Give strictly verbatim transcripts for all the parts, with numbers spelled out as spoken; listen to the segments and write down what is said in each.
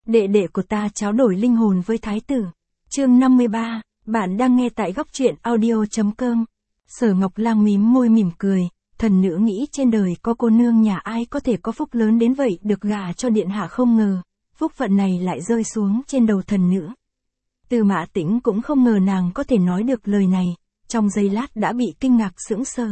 đệ đệ của ta tráo đổi linh hồn với thái tử. Chương năm mươi ba, bạn đang nghe tại góc truyện audio chấm com. Sở Ngọc Lang mím môi mỉm cười, thần nữ nghĩ trên đời có cô nương nhà ai có thể có phúc lớn đến vậy được gả cho điện hạ, không ngờ, phúc phận này lại rơi xuống trên đầu thần nữ. Tư Mã Tĩnh cũng không ngờ nàng có thể nói được lời này, trong giây lát đã bị kinh ngạc sững sờ.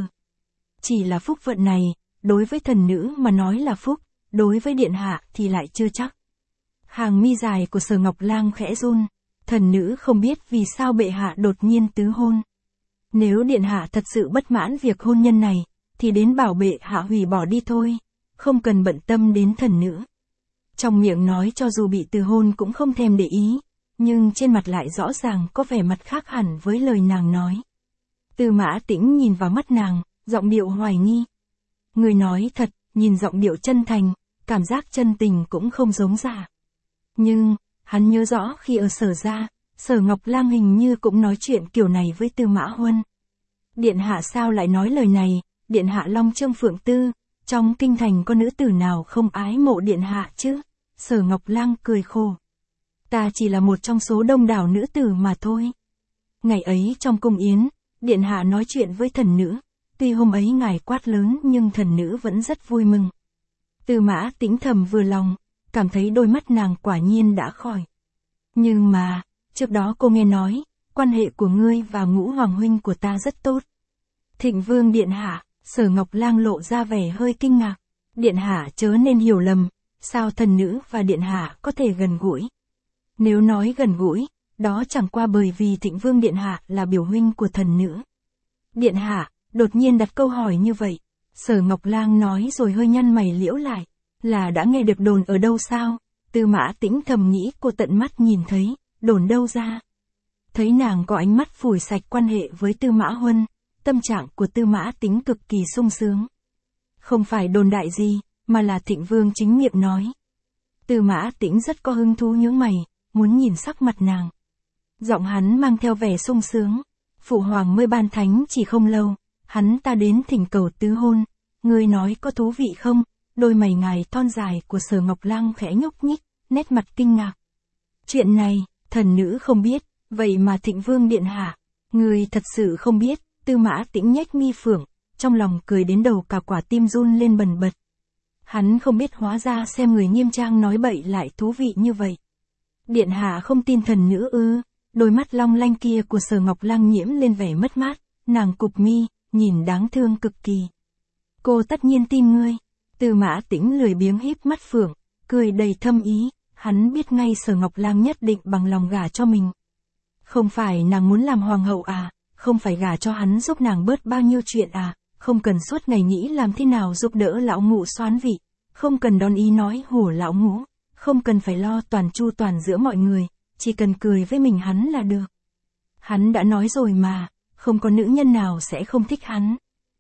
Chỉ là phúc phận này, đối với thần nữ mà nói là phúc, đối với điện hạ thì lại chưa chắc. Hàng mi dài của Sở Ngọc Lang khẽ run, thần nữ không biết vì sao bệ hạ đột nhiên tứ hôn. Nếu điện hạ thật sự bất mãn việc hôn nhân này, thì đến bảo bệ hạ hủy bỏ đi thôi, không cần bận tâm đến thần nữ. Trong miệng nói cho dù bị từ hôn cũng không thèm để ý, nhưng trên mặt lại rõ ràng có vẻ mặt khác hẳn với lời nàng nói. Tư Mã Tĩnh nhìn vào mắt nàng, giọng điệu hoài nghi. Người nói thật, nhìn giọng điệu chân thành, cảm giác chân tình cũng không giống giả. Nhưng, hắn nhớ rõ khi ở Sở gia, Sở Ngọc Lang hình như cũng nói chuyện kiểu này với Tư Mã Huân. Điện hạ sao lại nói lời này, điện hạ long trương phượng tư, trong kinh thành có nữ tử nào không ái mộ điện hạ chứ? Sở Ngọc Lang cười khổ. Ta chỉ là một trong số đông đảo nữ tử mà thôi. Ngày ấy trong cung yến, điện hạ nói chuyện với thần nữ, tuy hôm ấy ngài quát lớn nhưng thần nữ vẫn rất vui mừng. Tư Mã Tĩnh thầm vừa lòng, cảm thấy đôi mắt nàng quả nhiên đã khỏi. Nhưng mà, trước đó cô nghe nói, quan hệ của ngươi và Ngũ Hoàng huynh của ta rất tốt. Thịnh Vương điện hạ, Sở Ngọc Lang lộ ra vẻ hơi kinh ngạc. Điện hạ chớ nên hiểu lầm, sao thần nữ và điện hạ có thể gần gũi? Nếu nói gần gũi, đó chẳng qua bởi vì Thịnh Vương điện hạ là biểu huynh của thần nữ. Điện hạ, đột nhiên đặt câu hỏi như vậy. Sở Ngọc Lang nói rồi hơi nhăn mày liễu lại. Là đã nghe được đồn ở đâu sao? Tư Mã Tĩnh thầm nghĩ cô tận mắt nhìn thấy, đồn đâu ra? Thấy nàng có ánh mắt phủi sạch quan hệ với Tư Mã Huân, tâm trạng của Tư Mã Tĩnh cực kỳ sung sướng. Không phải đồn đại gì, mà là Thịnh Vương chính miệng nói. Tư Mã Tĩnh rất có hứng thú nhướng mày, muốn nhìn sắc mặt nàng. Giọng hắn mang theo vẻ sung sướng. Phụ hoàng mới ban thánh chỉ không lâu, hắn ta đến thỉnh cầu tứ hôn, ngươi nói có thú vị không? Đôi mày ngài thon dài của Sở Ngọc Lang khẽ nhúc nhích, nét mặt kinh ngạc. Chuyện này, thần nữ không biết, vậy mà Thịnh Vương điện hạ, ngươi thật sự không biết? Tư Mã Tĩnh nhếch mi phượng, trong lòng cười đến đầu cả quả tim run lên bần bật. Hắn không biết hóa ra xem người nghiêm trang nói bậy lại thú vị như vậy. Điện hạ không tin thần nữ ư? Đôi mắt long lanh kia của Sở Ngọc Lang nhiễm lên vẻ mất mát, nàng cụp mi, nhìn đáng thương cực kỳ. Cô tất nhiên tin ngươi. Tư Mã Tĩnh lười biếng híp mắt phượng, cười đầy thâm ý, hắn biết ngay Sở Ngọc Lang nhất định bằng lòng gả cho mình. Không phải nàng muốn làm hoàng hậu à, không phải gả cho hắn giúp nàng bớt bao nhiêu chuyện à, không cần suốt ngày nghĩ làm thế nào giúp đỡ lão ngũ soán vị, không cần đón ý nói hùa lão ngũ, không cần phải lo toàn chu toàn giữa mọi người, chỉ cần cười với mình hắn là được. Hắn đã nói rồi mà, không có nữ nhân nào sẽ không thích hắn.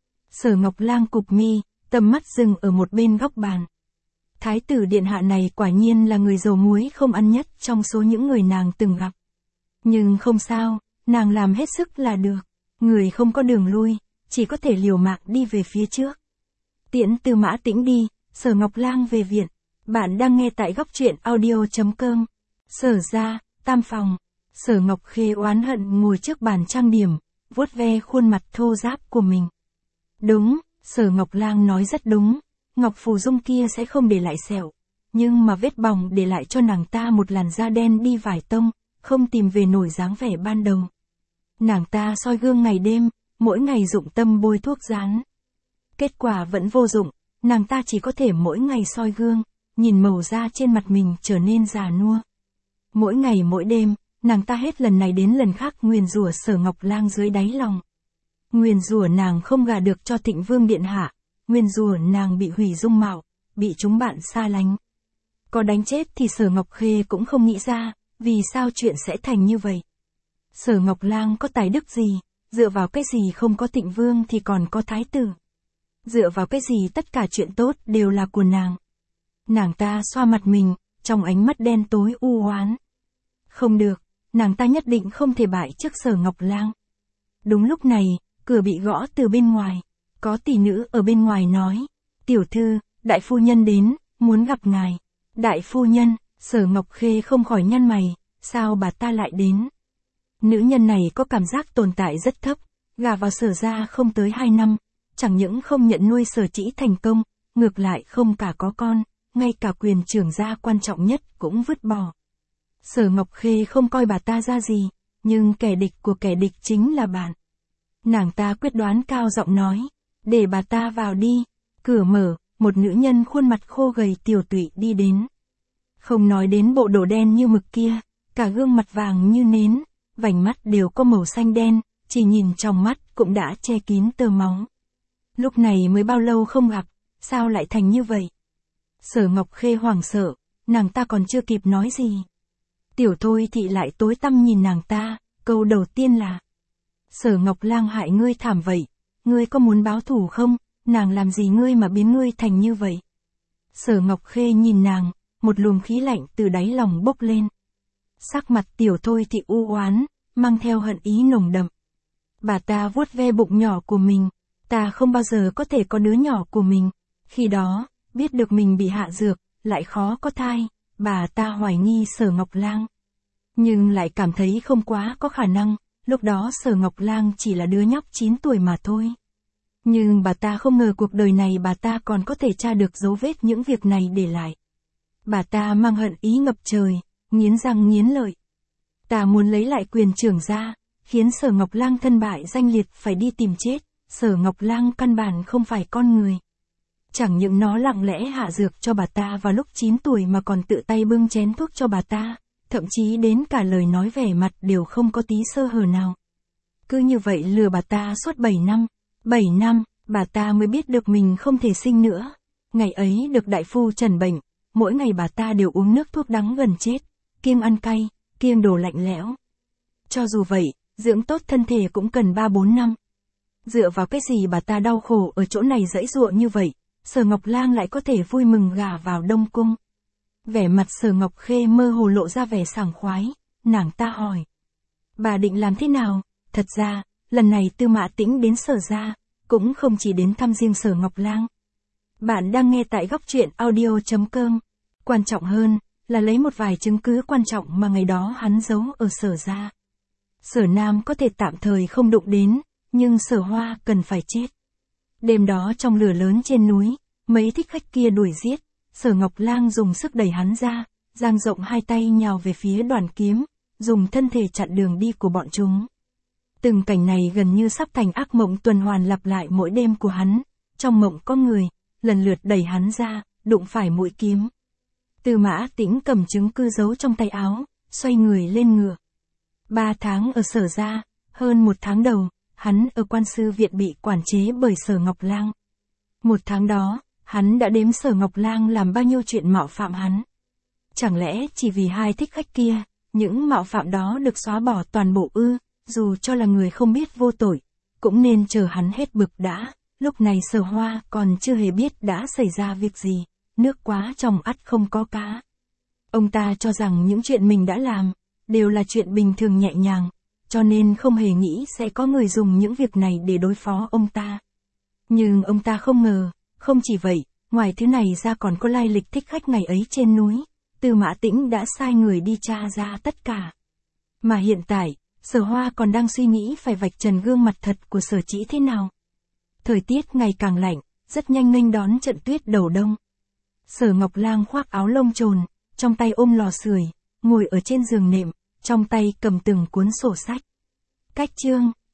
Sở Ngọc Lang cụp mi, tầm mắt dừng ở một bên góc bàn. Thái tử điện hạ này quả nhiên là người dầu muối không ăn nhất trong số những người nàng từng gặp. Nhưng không sao, nàng làm hết sức là được. Người không có đường lui, chỉ có thể liều mạng đi về phía trước. Tiễn Tư Mã Tĩnh đi, Sở Ngọc Lang về viện. Bạn đang nghe tại góc truyện audio chấm com. Sở gia, tam phòng. Sở Ngọc Khê oán hận ngồi trước bàn trang điểm, vuốt ve khuôn mặt thô ráp của mình. Đúng, Sở Ngọc Lang nói rất đúng, Ngọc Phù Dung kia sẽ không để lại sẹo, nhưng mà vết bỏng để lại cho nàng ta một làn da đen đi vài tông, không tìm về nổi dáng vẻ ban đầu. Nàng ta soi gương ngày đêm, mỗi ngày dụng tâm bôi thuốc dán. Kết quả vẫn vô dụng, nàng ta chỉ có thể mỗi ngày soi gương, nhìn màu da trên mặt mình trở nên già nua. Mỗi ngày mỗi đêm, nàng ta hết lần này đến lần khác nguyền rủa Sở Ngọc Lang dưới đáy lòng. Nguyền rủa nàng không gả được cho Thịnh Vương điện hạ, nguyền rủa nàng bị hủy dung mạo, bị chúng bạn xa lánh. Có đánh chết thì Sở Ngọc Khê cũng không nghĩ ra, vì sao chuyện sẽ thành như vậy. Sở Ngọc Lang có tài đức gì, dựa vào cái gì không có Thịnh Vương thì còn có thái tử. Dựa vào cái gì tất cả chuyện tốt đều là của nàng. Nàng ta xoa mặt mình, trong ánh mắt đen tối u oán. Không được, nàng ta nhất định không thể bại trước Sở Ngọc Lang. Đúng lúc này, cửa bị gõ từ bên ngoài. Có tỷ nữ ở bên ngoài nói, tiểu thư, đại phu nhân đến, muốn gặp ngài. Đại phu nhân, Sở Ngọc Khê không khỏi nhăn mày, sao bà ta lại đến? Nữ nhân này có cảm giác tồn tại rất thấp, gả vào Sở gia không tới hai năm, chẳng những không nhận nuôi Sở Chỉ thành công, ngược lại không cả có con, ngay cả quyền trưởng gia quan trọng nhất cũng vứt bỏ. Sở Ngọc Khê không coi bà ta ra gì, nhưng kẻ địch của kẻ địch chính là bạn. Nàng ta quyết đoán cao giọng nói, để bà ta vào đi. Cửa mở, một nữ nhân khuôn mặt khô gầy tiều tụy đi đến. Không nói đến bộ đồ đen như mực kia, cả gương mặt vàng như nến, vành mắt đều có màu xanh đen, chỉ nhìn trong mắt cũng đã che kín tơ máu. Lúc này mới bao lâu không gặp, sao lại thành như vậy? Sở Ngọc Khê hoảng sợ, nàng ta còn chưa kịp nói gì. Tiểu Thôi Thị lại tối tăm nhìn nàng ta, câu đầu tiên là: Sở Ngọc Lang hại ngươi thảm vậy, ngươi có muốn báo thù không, nàng làm gì ngươi mà biến ngươi thành như vậy? Sở Ngọc Khê nhìn nàng, một luồng khí lạnh từ đáy lòng bốc lên. Sắc mặt Tiểu Thôi Thị u oán, mang theo hận ý nồng đậm. Bà ta vuốt ve bụng nhỏ của mình, ta không bao giờ có thể có đứa nhỏ của mình. Khi đó, biết được mình bị hạ dược, lại khó có thai, bà ta hoài nghi Sở Ngọc Lang. Nhưng lại cảm thấy không quá có khả năng, lúc đó Sở Ngọc Lang chỉ là đứa nhóc chín tuổi mà thôi. Nhưng bà ta không ngờ cuộc đời này bà ta còn có thể tra được dấu vết những việc này để lại. Bà ta mang hận ý ngập trời, nghiến răng nghiến lợi. Ta muốn lấy lại quyền trưởng gia, khiến Sở Ngọc Lang thân bại danh liệt phải đi tìm chết. Sở Ngọc Lang căn bản không phải con người. Chẳng những nó lặng lẽ hạ dược cho bà ta vào lúc chín tuổi mà còn tự tay bưng chén thuốc cho bà ta, thậm chí đến cả lời nói vẻ mặt đều không có tí sơ hở nào. Cứ như vậy lừa bà ta suốt bảy năm. bảy năm, bà ta mới biết được mình không thể sinh nữa. Ngày ấy được đại phu trần bệnh, mỗi ngày bà ta đều uống nước thuốc đắng gần chết, kiêng ăn cay, kiêng đồ lạnh lẽo. Cho dù vậy, dưỡng tốt thân thể cũng cần ba bốn năm. Dựa vào cái gì bà ta đau khổ ở chỗ này giãy giụa như vậy, Sở Ngọc Lang lại có thể vui mừng gả vào Đông Cung? Vẻ mặt Sở Ngọc Khê mơ hồ lộ ra vẻ sảng khoái, nàng ta hỏi: Bà định làm thế nào? Thật ra, lần này Tư Mã Tĩnh đến Sở gia, cũng không chỉ đến thăm riêng Sở Ngọc Lang. Bạn đang nghe tại góc truyện audio chấm com. Quan trọng hơn, là lấy một vài chứng cứ quan trọng mà ngày đó hắn giấu ở Sở gia. Sở Nam có thể tạm thời không đụng đến, nhưng Sở Hoa cần phải chết. Đêm đó trong lửa lớn trên núi, mấy thích khách kia đuổi giết, Sở Ngọc Lang dùng sức đẩy hắn ra, dang rộng hai tay nhào về phía Đoàn Kiếm, dùng thân thể chặn đường đi của bọn chúng. Từng cảnh này gần như sắp thành ác mộng tuần hoàn lặp lại mỗi đêm của hắn. Trong mộng có người, lần lượt đẩy hắn ra, đụng phải mũi kiếm. Tư Mã Tĩnh cầm chứng cứ giấu trong tay áo, xoay người lên ngựa. Ba tháng ở Sở gia, hơn một tháng đầu, hắn ở quan sư viện bị quản chế bởi Sở Ngọc Lang. Một tháng đó, hắn đã đếm Sở Ngọc Lang làm bao nhiêu chuyện mạo phạm hắn. Chẳng lẽ chỉ vì hai thích khách kia, những mạo phạm đó được xóa bỏ toàn bộ ư? Dù cho là người không biết vô tội, cũng nên chờ hắn hết bực đã. Lúc này Sở Hoa còn chưa hề biết đã xảy ra việc gì, nước quá trong ắt không có cá. Ông ta cho rằng những chuyện mình đã làm, đều là chuyện bình thường nhẹ nhàng, cho nên không hề nghĩ sẽ có người dùng những việc này để đối phó ông ta. Nhưng ông ta không ngờ, không chỉ vậy, ngoài thứ này ra còn có lai lịch thích khách ngày ấy trên núi. Tư Mã Tĩnh đã sai người đi tra ra tất cả. Mà hiện tại, Sở Hoa còn đang suy nghĩ phải vạch trần gương mặt thật của Sở Chỉ thế nào. Thời tiết ngày càng lạnh, rất nhanh nghênh đón trận tuyết đầu đông. Sở Ngọc Lang khoác áo lông trồn, trong tay ôm lò sưởi, ngồi ở trên giường nệm, trong tay cầm từng cuốn sổ sách. Cách chương